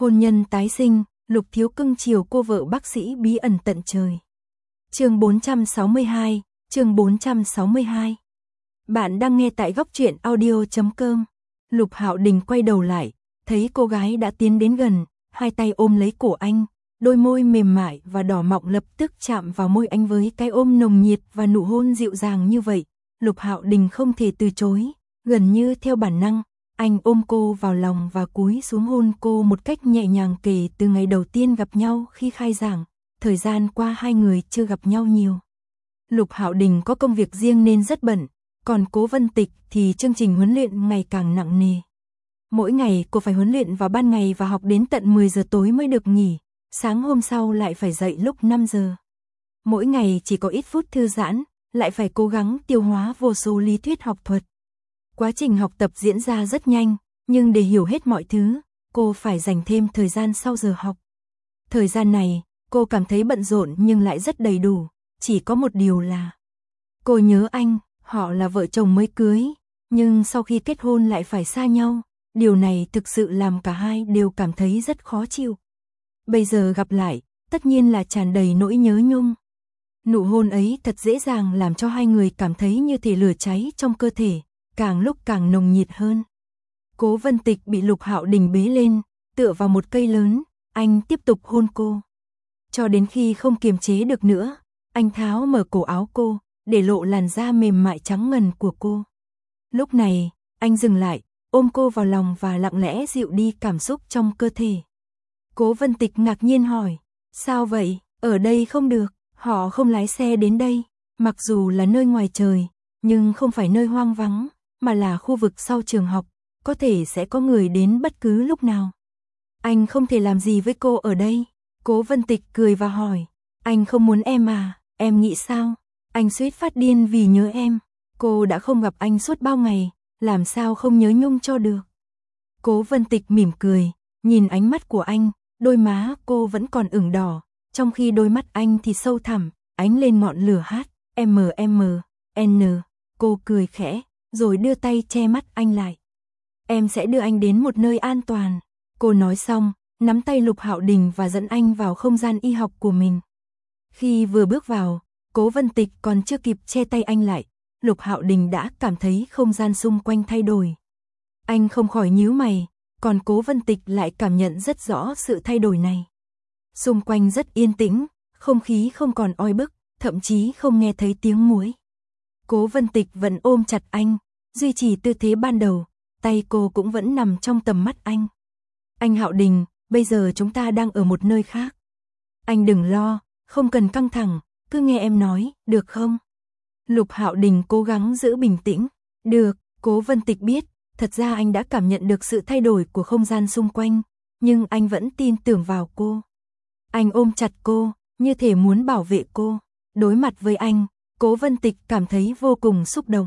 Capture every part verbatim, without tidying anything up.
Hôn nhân tái sinh, Lục Thiếu cưng chiều cô vợ bác sĩ bí ẩn tận trời. Chương bốn trăm sáu mươi hai, chương bốn trăm sáu mươi hai. Bạn đang nghe tại góc truyện audio chấm com. Lục Hạo Đình quay đầu lại, thấy cô gái đã tiến đến gần, hai tay ôm lấy cổ anh, đôi môi mềm mại và đỏ mọng lập tức chạm vào môi anh với cái ôm nồng nhiệt và nụ hôn dịu dàng như vậy. Lục Hạo Đình không thể từ chối, gần như theo bản năng, anh ôm cô vào lòng và cúi xuống hôn cô một cách nhẹ nhàng. Kể từ ngày đầu tiên gặp nhau khi khai giảng, thời gian qua hai người chưa gặp nhau nhiều. Lục Hạo Đình có công việc riêng nên rất bận, còn Cố Vân Tịch thì chương trình huấn luyện ngày càng nặng nề. Mỗi ngày cô phải huấn luyện vào ban ngày và học đến tận mười giờ tối mới được nghỉ, sáng hôm sau lại phải dậy lúc năm giờ. Mỗi ngày chỉ có ít phút thư giãn, lại phải cố gắng tiêu hóa vô số lý thuyết học thuật. Quá trình học tập diễn ra rất nhanh, nhưng để hiểu hết mọi thứ, cô phải dành thêm thời gian sau giờ học. Thời gian này, cô cảm thấy bận rộn nhưng lại rất đầy đủ, chỉ có một điều là cô nhớ anh. Họ là vợ chồng mới cưới, nhưng sau khi kết hôn lại phải xa nhau, điều này thực sự làm cả hai đều cảm thấy rất khó chịu. Bây giờ gặp lại, tất nhiên là tràn đầy nỗi nhớ nhung. Nụ hôn ấy thật dễ dàng làm cho hai người cảm thấy như thể lửa cháy trong cơ thể, càng lúc càng nồng nhiệt hơn. Cố Vân Tịch bị Lục Hạo Đình bế lên, tựa vào một cây lớn, anh tiếp tục hôn cô. Cho đến khi không kiềm chế được nữa, anh tháo mở cổ áo cô, để lộ làn da mềm mại trắng ngần của cô. Lúc này, anh dừng lại, ôm cô vào lòng và lặng lẽ dịu đi cảm xúc trong cơ thể. Cố Vân Tịch ngạc nhiên hỏi, sao vậy, ở đây không được, họ không lái xe đến đây, mặc dù là nơi ngoài trời, nhưng không phải nơi hoang vắng, mà là khu vực sau trường học, có thể sẽ có người đến bất cứ lúc nào. Anh không thể làm gì với cô ở đây. Cố Vân Tịch cười và hỏi, anh không muốn em à, em nghĩ sao? Anh suýt phát điên vì nhớ em, cô đã không gặp anh suốt bao ngày, làm sao không nhớ nhung cho được. Cố Vân Tịch mỉm cười, nhìn ánh mắt của anh, đôi má cô vẫn còn ửng đỏ, trong khi đôi mắt anh thì sâu thẳm, ánh lên ngọn lửa hát, M M N. Cô cười khẽ, rồi đưa tay che mắt anh lại. Em sẽ đưa anh đến một nơi an toàn. Cô nói xong, nắm tay Lục Hạo Đình và dẫn anh vào không gian y học của mình. Khi vừa bước vào, Cố Vân Tịch còn chưa kịp che tay anh lại, Lục Hạo Đình đã cảm thấy không gian xung quanh thay đổi. Anh không khỏi nhíu mày, còn Cố Vân Tịch lại cảm nhận rất rõ sự thay đổi này. Xung quanh rất yên tĩnh, không khí không còn oi bức, thậm chí không nghe thấy tiếng muỗi. Cố Vân Tịch vẫn ôm chặt anh, duy trì tư thế ban đầu, tay cô cũng vẫn nằm trong tầm mắt anh. Anh Hạo Đình, bây giờ chúng ta đang ở một nơi khác. Anh đừng lo, không cần căng thẳng, cứ nghe em nói, được không? Lục Hạo Đình cố gắng giữ bình tĩnh. Được. Cố Vân Tịch biết, thật ra anh đã cảm nhận được sự thay đổi của không gian xung quanh, nhưng anh vẫn tin tưởng vào cô. Anh ôm chặt cô, như thể muốn bảo vệ cô. Đối mặt với anh, Cố Vân Tịch cảm thấy vô cùng xúc động.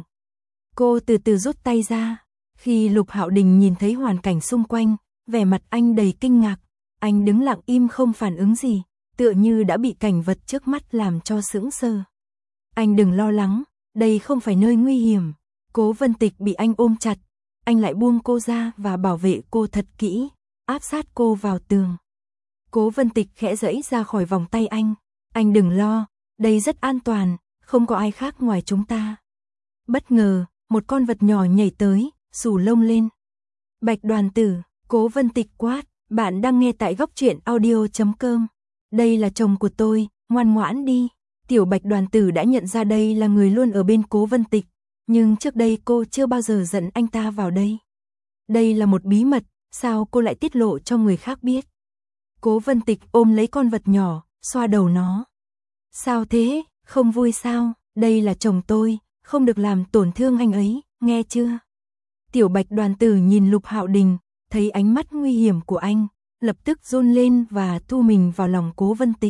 Cô từ từ rút tay ra. Khi Lục Hạo Đình nhìn thấy hoàn cảnh xung quanh, vẻ mặt anh đầy kinh ngạc. Anh đứng lặng im không phản ứng gì, tựa như đã bị cảnh vật trước mắt làm cho sững sờ. Anh đừng lo lắng, đây không phải nơi nguy hiểm. Cố Vân Tịch bị anh ôm chặt, anh lại buông cô ra và bảo vệ cô thật kỹ, áp sát cô vào tường. Cố Vân Tịch khẽ giãy ra khỏi vòng tay anh. Anh đừng lo, đây rất an toàn, không có ai khác ngoài chúng ta. Bất ngờ, một con vật nhỏ nhảy tới, xù lông lên. Bạch Đoàn Tử. Cố Vân Tịch quát, bạn đang nghe tại góc truyện audio chấm com. Đây là chồng của tôi, ngoan ngoãn đi. Tiểu Bạch Đoàn Tử đã nhận ra đây là người luôn ở bên Cố Vân Tịch, nhưng trước đây cô chưa bao giờ dẫn anh ta vào đây. Đây là một bí mật, sao cô lại tiết lộ cho người khác biết? Cố Vân Tịch ôm lấy con vật nhỏ, xoa đầu nó. Sao thế, không vui sao? Đây là chồng tôi, không được làm tổn thương anh ấy, nghe chưa? Tiểu Bạch Đoàn Tử nhìn Lục Hạo Đình, thấy ánh mắt nguy hiểm của anh, lập tức run lên và thu mình vào lòng Cố Vân Tịch.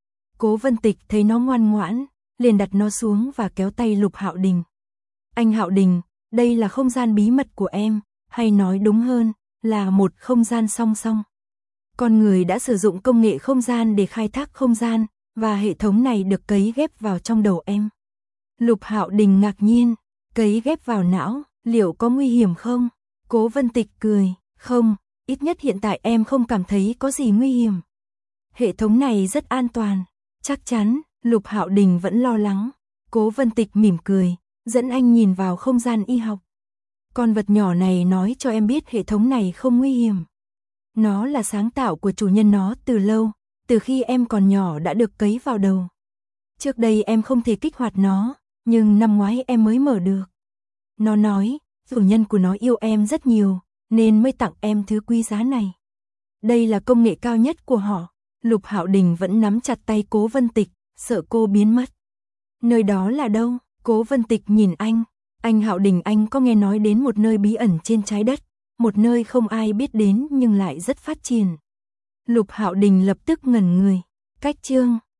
Cố Vân Tịch thấy nó ngoan ngoãn, liền đặt nó xuống và kéo tay Lục Hạo Đình. Anh Hạo Đình, đây là không gian bí mật của em, hay nói đúng hơn, là một không gian song song. Con người đã sử dụng công nghệ không gian để khai thác không gian, và hệ thống này được cấy ghép vào trong đầu em. Lục Hạo Đình ngạc nhiên, cấy ghép vào não, liệu có nguy hiểm không? Cố Vân Tịch cười, không, ít nhất hiện tại em không cảm thấy có gì nguy hiểm. Hệ thống này rất an toàn. Chắc chắn, Lục Hạo Đình vẫn lo lắng. Cố Vân Tịch mỉm cười, dẫn anh nhìn vào không gian y học. Con vật nhỏ này nói cho em biết hệ thống này không nguy hiểm. Nó là sáng tạo của chủ nhân nó từ lâu, từ khi em còn nhỏ đã được cấy vào đầu. Trước đây em không thể kích hoạt nó, nhưng năm ngoái em mới mở được. Nó nói, chủ nhân của nó yêu em rất nhiều, nên mới tặng em thứ quý giá này. Đây là công nghệ cao nhất của họ. Lục Hạo Đình vẫn nắm chặt tay Cố Vân Tịch, sợ cô biến mất. Nơi đó là đâu? Cố Vân Tịch nhìn anh. Anh Hạo Đình, anh có nghe nói đến một nơi bí ẩn trên trái đất, một nơi không ai biết đến nhưng lại rất phát triển. Lục Hạo Đình lập tức ngẩn người. Cách chương